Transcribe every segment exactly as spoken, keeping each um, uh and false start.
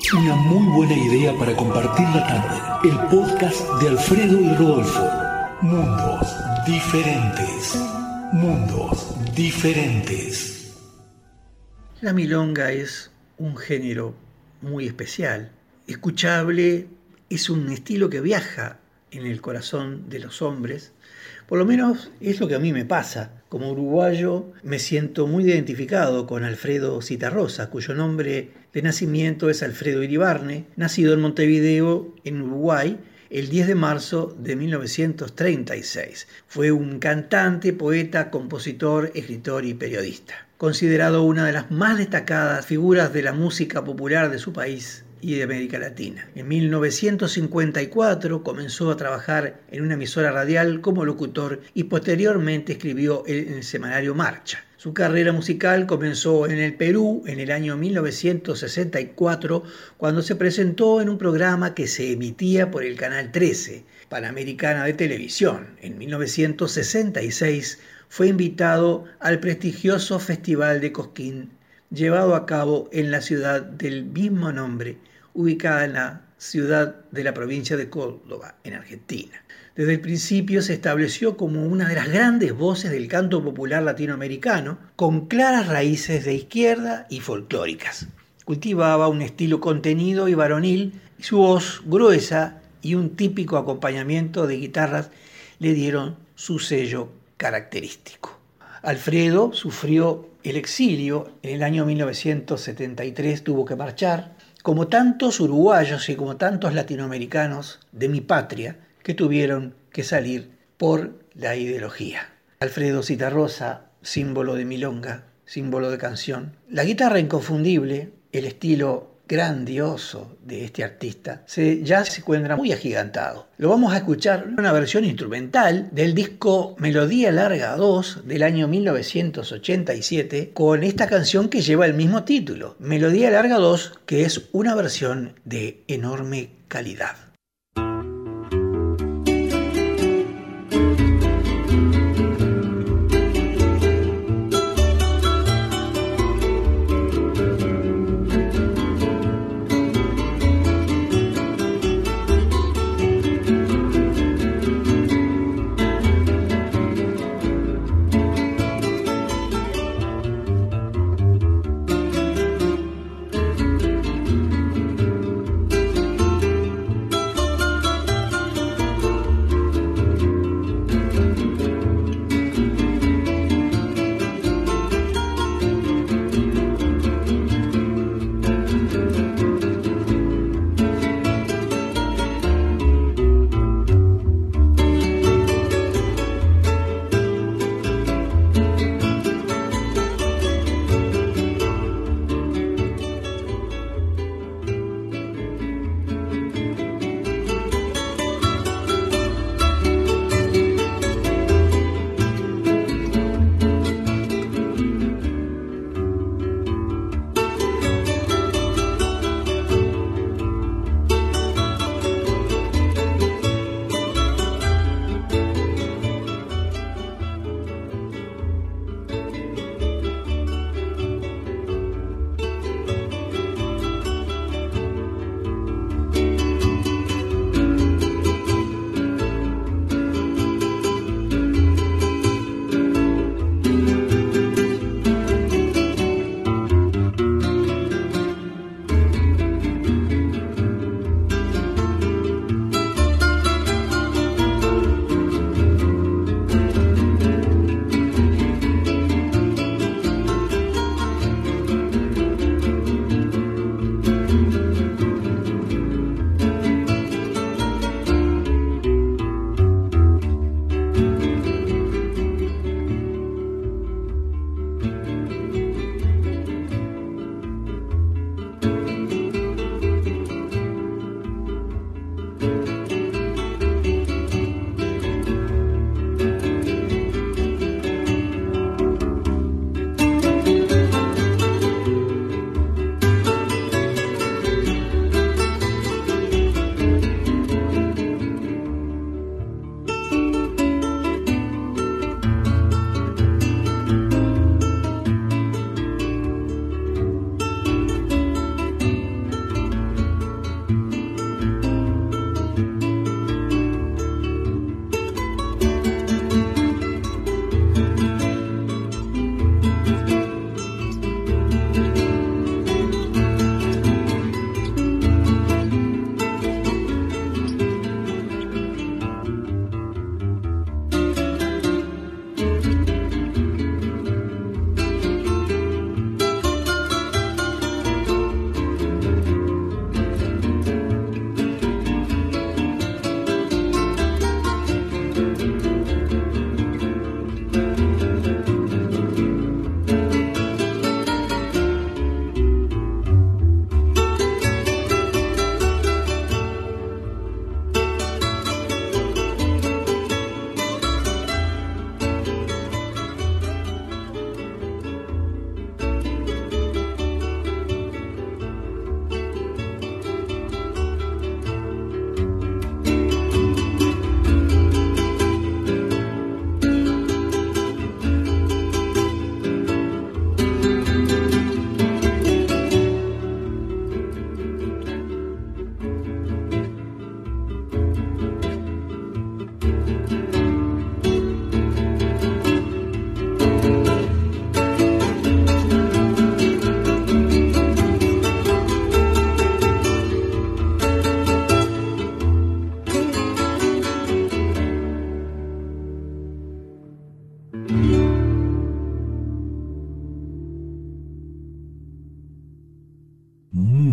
Una muy buena idea para compartir la tarde. El podcast de Alfredo y Rodolfo. Mundos diferentes. Mundos diferentes. La milonga es un género muy especial. Escuchable, es un estilo que viaja en el corazón de los hombres. Por lo menos es lo que a mí me pasa. Como uruguayo me siento muy identificado con Alfredo Zitarrosa, cuyo nombre de nacimiento es Alfredo Iribarne, nacido en Montevideo, en Uruguay, el diez de marzo de mil novecientos treinta y seis. Fue un cantante, poeta, compositor, escritor y periodista. Considerado una de las más destacadas figuras de la música popular de su país y de América Latina. En mil novecientos cincuenta y cuatro comenzó a trabajar en una emisora radial como locutor y posteriormente escribió en el semanario Marcha. Su carrera musical comenzó en el Perú en el año mil novecientos sesenta y cuatro, cuando se presentó en un programa que se emitía por el Canal trece, Panamericana de Televisión. En mil novecientos sesenta y seis fue invitado al prestigioso Festival de Cosquín, llevado a cabo en la ciudad del mismo nombre, ubicada en la ciudad de la provincia de Córdoba, en Argentina. Desde el principio se estableció como una de las grandes voces del canto popular latinoamericano, con claras raíces de izquierda y folclóricas. Cultivaba un estilo contenido y varonil, y su voz gruesa y un típico acompañamiento de guitarras le dieron su sello característico. Alfredo sufrió el exilio en el año mil novecientos setenta y tres, tuvo que marchar, como tantos uruguayos y como tantos latinoamericanos de mi patria que tuvieron que salir por la ideología. Alfredo Zitarrosa, símbolo de milonga, símbolo de canción. La guitarra inconfundible, el estilo grandioso de este artista, se, ya se encuentra muy agigantado. Lo vamos a escuchar en una versión instrumental del disco Melodía Larga dos del año mil novecientos ochenta y siete, con esta canción que lleva el mismo título, Melodía Larga dos, que es una versión de enorme calidad.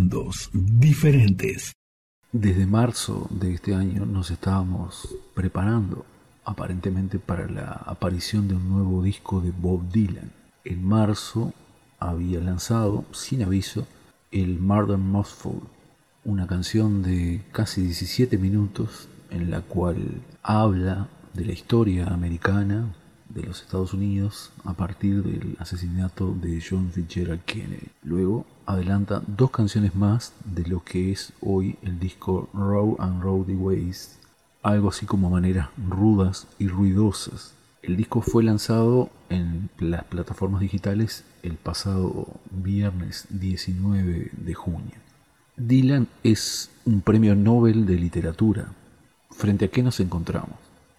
mundos diferentes. Desde marzo de este año nos estábamos preparando aparentemente para la aparición de un nuevo disco de Bob Dylan. En marzo había lanzado, sin aviso, el Murder Mouthful, una canción de casi diecisiete minutos en la cual habla de la historia americana de los Estados Unidos a partir del asesinato de John Fitzgerald Kennedy. Luego adelanta dos canciones más de lo que es hoy el disco Raw and Rowdy Ways, algo así como maneras rudas y ruidosas. El disco fue lanzado en las plataformas digitales el pasado viernes diecinueve de junio. Dylan es un premio Nobel de literatura. ¿Frente a qué nos encontramos?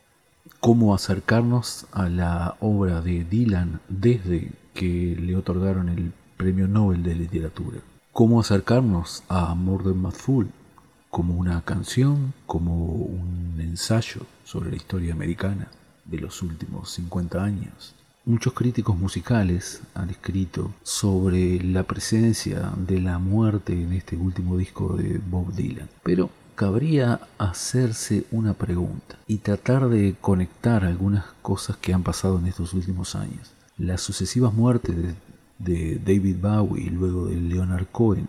¿Cómo acercarnos a la obra de Dylan desde que le otorgaron el premio Nobel de literatura? ¿Cómo acercarnos a Murder Mouthful como una canción, como un ensayo sobre la historia americana de los últimos cincuenta años? Muchos críticos musicales han escrito sobre la presencia de la muerte en este último disco de Bob Dylan, pero cabría hacerse una pregunta y tratar de conectar algunas cosas que han pasado en estos últimos años. Las sucesivas muertes de, de David Bowie y luego de Leonard Cohen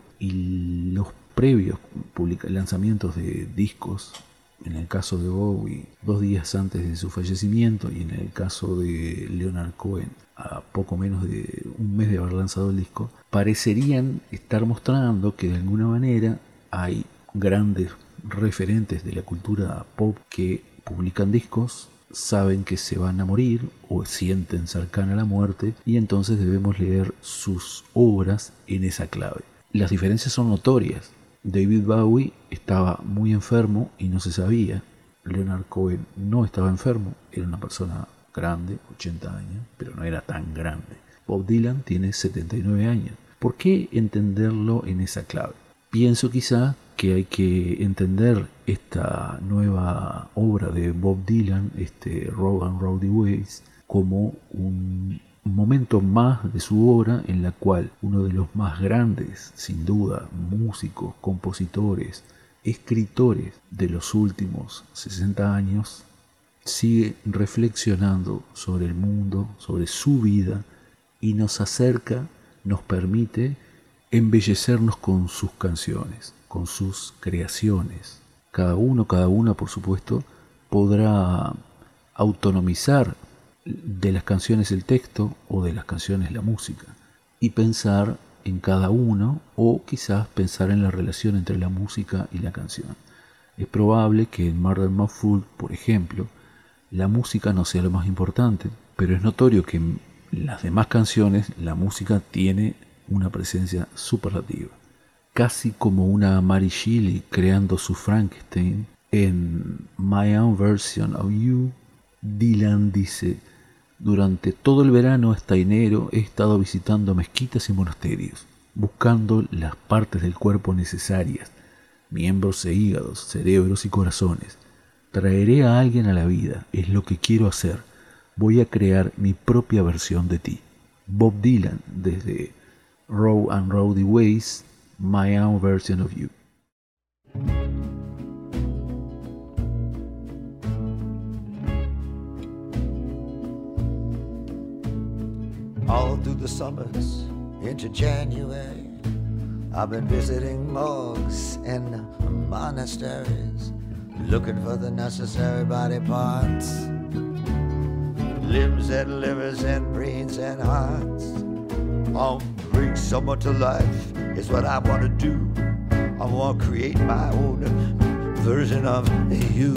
y los previos publica- lanzamientos de discos, en el caso de Bowie dos días antes de su fallecimiento y en el caso de Leonard Cohen a poco menos de un mes de haber lanzado el disco, parecerían estar mostrando que de alguna manera hay grandes referentes de la cultura pop que publican discos, saben que se van a morir o sienten cercana a la muerte y entonces debemos leer sus obras en esa clave. Las diferencias son notorias. David Bowie estaba muy enfermo y no se sabía. Leonard Cohen no estaba enfermo, era una persona grande, ochenta años, pero no era tan grande. Bob Dylan tiene setenta y nueve años. ¿Por qué entenderlo en esa clave? Pienso quizá que hay que entender esta nueva obra de Bob Dylan, este Raw and Rowdy Ways, como un momento más de su obra en la cual uno de los más grandes, sin duda, músicos, compositores, escritores de los últimos sesenta años, sigue reflexionando sobre el mundo, sobre su vida y nos acerca, nos permite embellecernos con sus canciones, con sus creaciones. Cada uno, cada una, por supuesto, podrá autonomizar de las canciones el texto o de las canciones la música y pensar en cada uno o quizás pensar en la relación entre la música y la canción. Es probable que en Murder Mouthful, por ejemplo, la música no sea lo más importante, pero es notorio que en las demás canciones la música tiene una presencia superlativa, casi como una Mary Shelley creando su Frankenstein. En My Own Version of You, Dylan dice: durante todo el verano hasta enero he estado visitando mezquitas y monasterios, buscando las partes del cuerpo necesarias, miembros e hígados, cerebros y corazones. Traeré a alguien a la vida, es lo que quiero hacer. Voy a crear mi propia versión de ti. Bob Dylan, desde Raw and Rowdy Ways, My Own Version of You. All through the summers into January, I've been visiting morgues and monasteries, looking for the necessary body parts, limbs and livers and brains and hearts. I'll bring someone to life is what I want to do. I want to create my own version of you.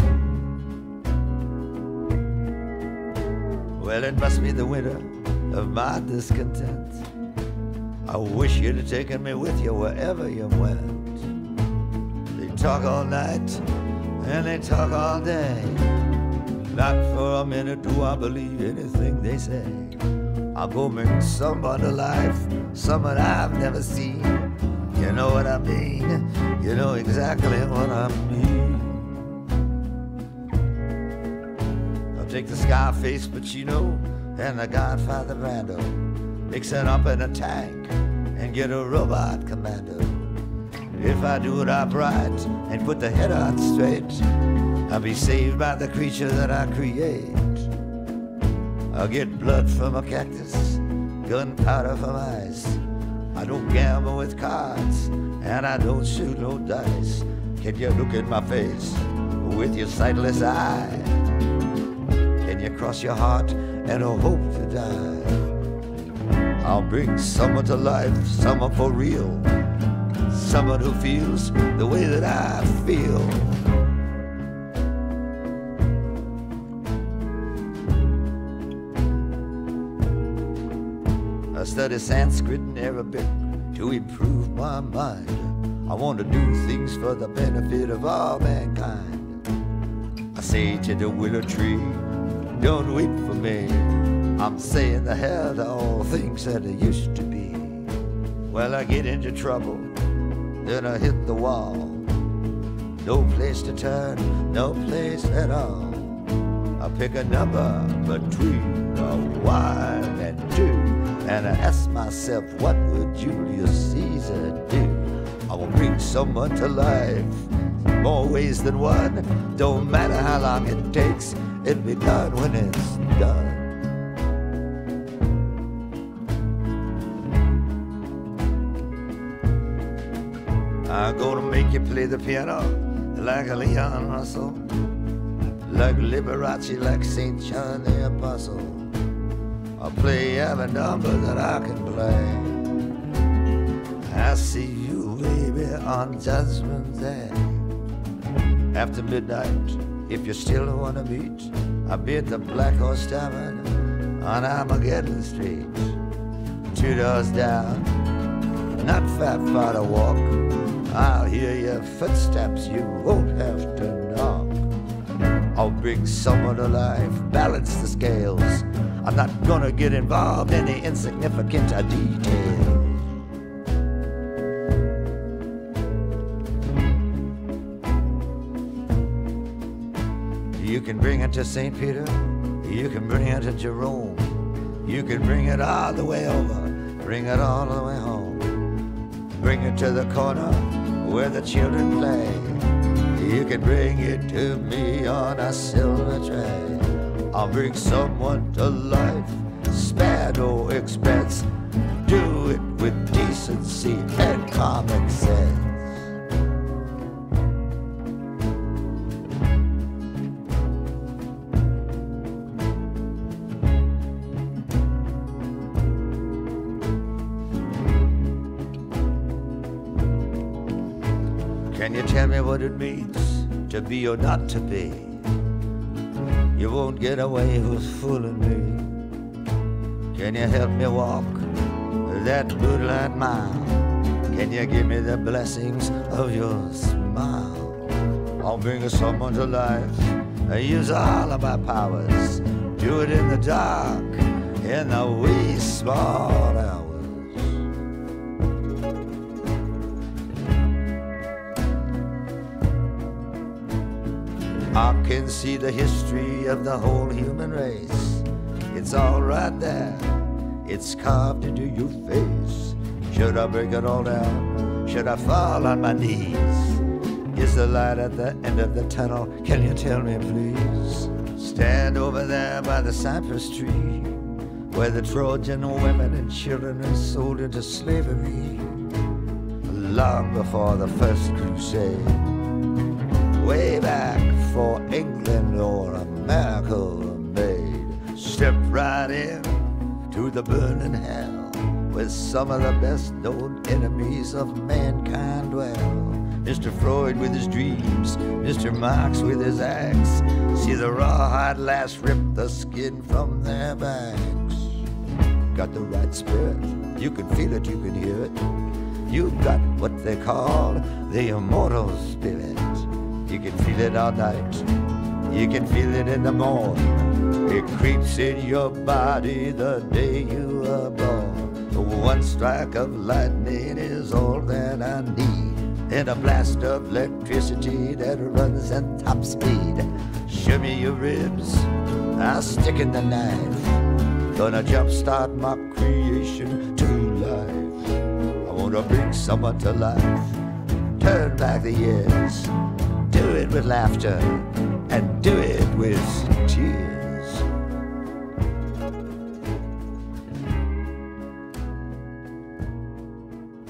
Well, it must be the winter of my discontent. I wish you'd have taken me with you wherever you went. They talk all night and they talk all day. Not for a minute do I believe anything they say. I'll go bring someone to life, someone I've never seen. You know what I mean? You know exactly what I mean. I'll take the Scarface Pacino and the Godfather Brando, mix it up in a tank and get a robot commando. If I do it upright and put the head on straight, I'll be saved by the creature that I create. I'll get blood from a cactus, gunpowder from ice. I don't gamble with cards, and I don't shoot no dice. Can you look in my face with your sightless eye? Can you cross your heart and hope to die? I'll bring someone to life, someone for real, someone who feels the way that I feel. I study Sanskrit and Arabic to improve my mind. I want to do things for the benefit of all mankind. I say to the willow tree, don't weep for me. I'm saying the hell to all things that it used to be. Well, I get into trouble, then I hit the wall. No place to turn, no place at all. I pick a number between a one and two, and I ask myself, what would Julius Caesar do? I will bring someone to life, more ways than one. Don't matter how long it takes, it'll be done when it's done. I'm gonna make you play the piano like a Leon Russell, like Liberace, like Saint John the Apostle. I'll play every number that I can play. I see you, baby, on Judgment Day. After midnight, if you still wanna meet, I'll be at the Black Horse Tavern on Armageddon Street. Two doors down, not far far to walk. I'll hear your footsteps, you won't have to knock. I'll bring someone to life, balance the scales. I'm not gonna get involved in the insignificant details. You can bring it to Saint Peter, you can bring it to Jerome, you can bring it all the way over, bring it all the way home. Bring it to the corner where the children play. You can bring it to me on a silver tray. I'll bring someone to life, spare no expense. Do it with decency and common sense. Can you tell me what it means to be or not to be? You won't get away with fooling me. Can you help me walk that moonlight mile? Can you give me the blessings of your smile? I'll bring someone to life, I use all of my powers. Do it in the dark, in the wee small hours. I can see the history of the whole human race. It's all right there, it's carved into your face. Should I break it all down? Should I fall on my knees? Is the light at the end of the tunnel? Can you tell me please? Stand over there by the cypress tree, where the Trojan women and children are sold into slavery. Long before the first crusade, way back for England or America made. Step right in to the burning hell, where some of the best known enemies of mankind dwell. Mister Freud with his dreams, Mister Marx with his axe. See the rawhide lass rip the skin from their backs. Got the right spirit, you can feel it, you can hear it. You've got what they call the immortal spirit. You can feel it all night, you can feel it in the morning. It creeps in your body the day you are born. One strike of lightning is all that I need, and a blast of electricity that runs at top speed. Show me your ribs, I'll stick in the knife. Gonna jumpstart my creation to life. I wanna bring someone to life, turn back the years. Do it with laughter and do it with tears.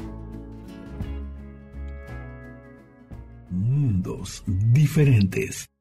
Mundos diferentes.